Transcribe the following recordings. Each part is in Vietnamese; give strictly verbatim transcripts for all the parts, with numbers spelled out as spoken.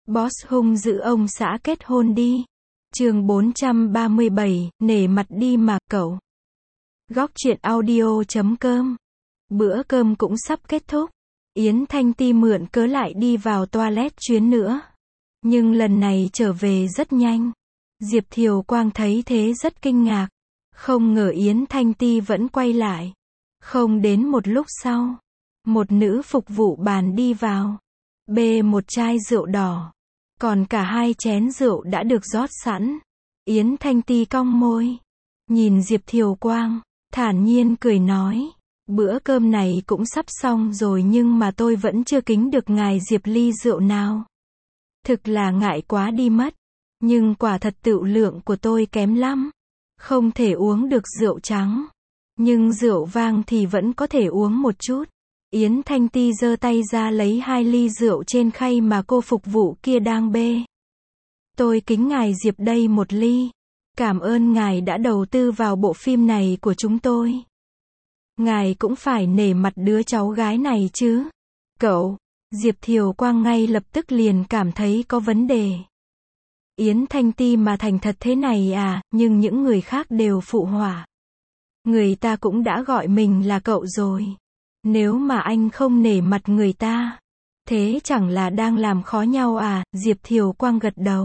Boss hung dữ ông xã kết hôn đi. Chương bốn trăm ba mươi bảy, nể mặt đi mà, cậu. Góc truyện audio chấm com. Bữa cơm cũng sắp kết thúc. Yến Thanh Ti mượn cớ lại đi vào toilet chuyến nữa. Nhưng lần này trở về rất nhanh. Diệp Thiều Quang thấy thế rất kinh ngạc. Không ngờ Yến Thanh Ti vẫn quay lại. Không đến một lúc sau, một nữ phục vụ bàn đi vào, bê một chai rượu đỏ. Còn cả hai chén rượu đã được rót sẵn. Yến Thanh Ti cong môi, nhìn Diệp Thiều Quang, thản nhiên cười nói, bữa cơm này cũng sắp xong rồi nhưng mà tôi vẫn chưa kính được ngài Diệp ly rượu nào. Thực là ngại quá đi mất. Nhưng quả thật tựu lượng của tôi kém lắm. Không thể uống được rượu trắng. Nhưng rượu vang thì vẫn có thể uống một chút. Yến Thanh Ti giơ tay ra lấy hai ly rượu trên khay mà cô phục vụ kia đang bê. Tôi kính ngài Diệp đây một ly. Cảm ơn ngài đã đầu tư vào bộ phim này của chúng tôi. Ngài cũng phải nể mặt đứa cháu gái này chứ. Cậu, Diệp Thiều Quang ngay lập tức liền cảm thấy có vấn đề. Yến Thanh Ti mà thành thật thế này à, nhưng những người khác đều phụ họa. Người ta cũng đã gọi mình là cậu rồi. Nếu mà anh không nể mặt người ta, thế chẳng là đang làm khó nhau à, Diệp Thiều Quang gật đầu.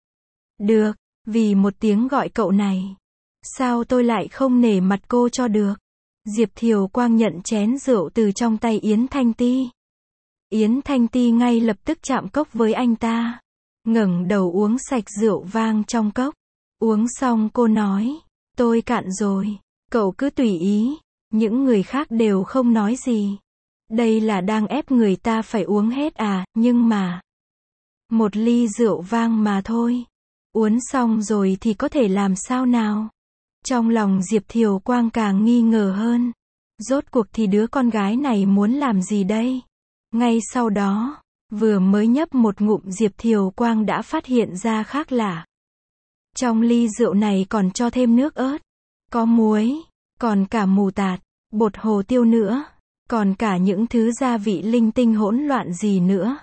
Được, vì một tiếng gọi cậu này, sao tôi lại không nể mặt cô cho được. Diệp Thiều Quang nhận chén rượu từ trong tay Yến Thanh Ti. Yến Thanh Ti ngay lập tức chạm cốc với anh ta. Ngẩng đầu uống sạch rượu vang trong cốc. Uống xong cô nói, tôi cạn rồi, cậu cứ tùy ý. Những người khác đều không nói gì. Đây là đang ép người ta phải uống hết à, nhưng mà một ly rượu vang mà thôi. Uống xong rồi thì có thể làm sao nào? Trong lòng Diệp Thiều Quang càng nghi ngờ hơn. Rốt cuộc thì đứa con gái này muốn làm gì đây? Ngay sau đó, vừa mới nhấp một ngụm Diệp Thiều Quang đã phát hiện ra khác lạ. Trong ly rượu này còn cho thêm nước ớt, có muối, còn cả mù tạt, bột hồ tiêu nữa, còn cả những thứ gia vị linh tinh hỗn loạn gì nữa.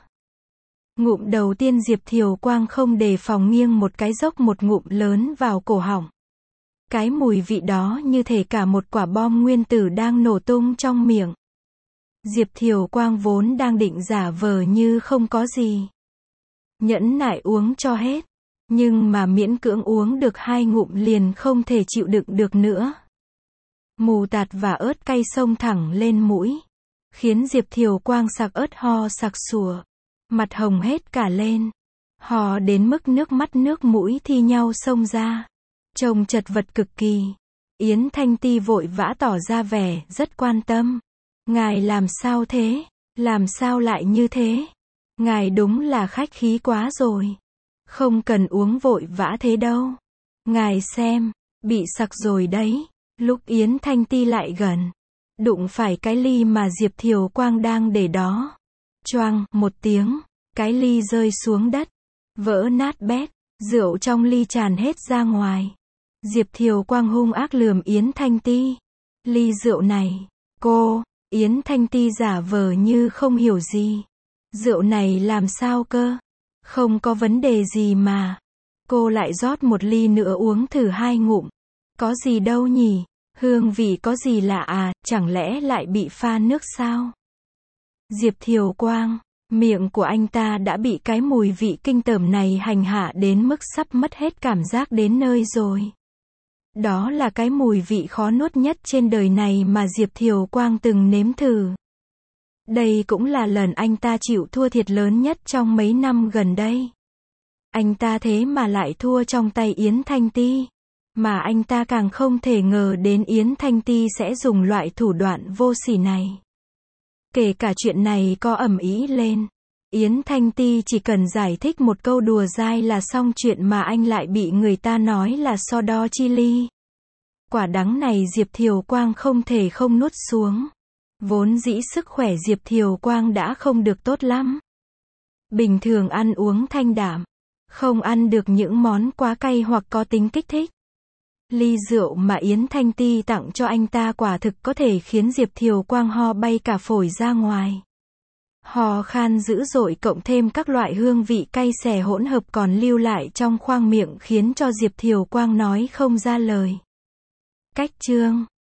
Ngụm đầu tiên Diệp Thiều Quang không đề phòng nghiêng một cái dốc một ngụm lớn vào cổ họng. Cái mùi vị đó như thể cả một quả bom nguyên tử đang nổ tung trong miệng. Diệp Thiều Quang vốn đang định giả vờ như không có gì, nhẫn nại uống cho hết, nhưng mà miễn cưỡng uống được hai ngụm liền không thể chịu đựng được nữa. Mù tạt và ớt cay xông thẳng lên mũi, khiến Diệp Thiều Quang sặc ớt ho sặc sủa, mặt hồng hết cả lên, ho đến mức nước mắt nước mũi thi nhau xông ra, trông chật vật cực kỳ. Yến Thanh Ti vội vã tỏ ra vẻ rất quan tâm. Ngài làm sao thế? Làm sao lại như thế? Ngài đúng là khách khí quá rồi. Không cần uống vội vã thế đâu. Ngài xem, bị sặc rồi đấy. Lúc Yến Thanh Ti lại gần, đụng phải cái ly mà Diệp Thiều Quang đang để đó. Choang, một tiếng, cái ly rơi xuống đất, vỡ nát bét, rượu trong ly tràn hết ra ngoài. Diệp Thiều Quang hung ác lườm Yến Thanh Ti. Ly rượu này, cô, Yến Thanh Ti giả vờ như không hiểu gì. Rượu này làm sao cơ? Không có vấn đề gì mà. Cô lại rót một ly nữa uống thử hai ngụm. Có gì đâu nhỉ? Hương vị có gì lạ à, chẳng lẽ lại bị pha nước sao? Diệp Thiều Quang, miệng của anh ta đã bị cái mùi vị kinh tởm này hành hạ đến mức sắp mất hết cảm giác đến nơi rồi. Đó là cái mùi vị khó nuốt nhất trên đời này mà Diệp Thiều Quang từng nếm thử. Đây cũng là lần anh ta chịu thua thiệt lớn nhất trong mấy năm gần đây. Anh ta thế mà lại thua trong tay Yến Thanh Ti. Mà anh ta càng không thể ngờ đến Yến Thanh Ti sẽ dùng loại thủ đoạn vô sỉ này. Kể cả chuyện này có ầm ĩ lên, Yến Thanh Ti chỉ cần giải thích một câu đùa dai là xong chuyện mà anh lại bị người ta nói là so đo chi ly. Quả đắng này Diệp Thiều Quang không thể không nuốt xuống. Vốn dĩ sức khỏe Diệp Thiều Quang đã không được tốt lắm. Bình thường ăn uống thanh đạm, không ăn được những món quá cay hoặc có tính kích thích. Ly rượu mà Yến Thanh Ti tặng cho anh ta quả thực có thể khiến Diệp Thiều Quang ho bay cả phổi ra ngoài. Ho khan dữ dội cộng thêm các loại hương vị cay xè hỗn hợp còn lưu lại trong khoang miệng khiến cho Diệp Thiều Quang nói không ra lời. Cách chương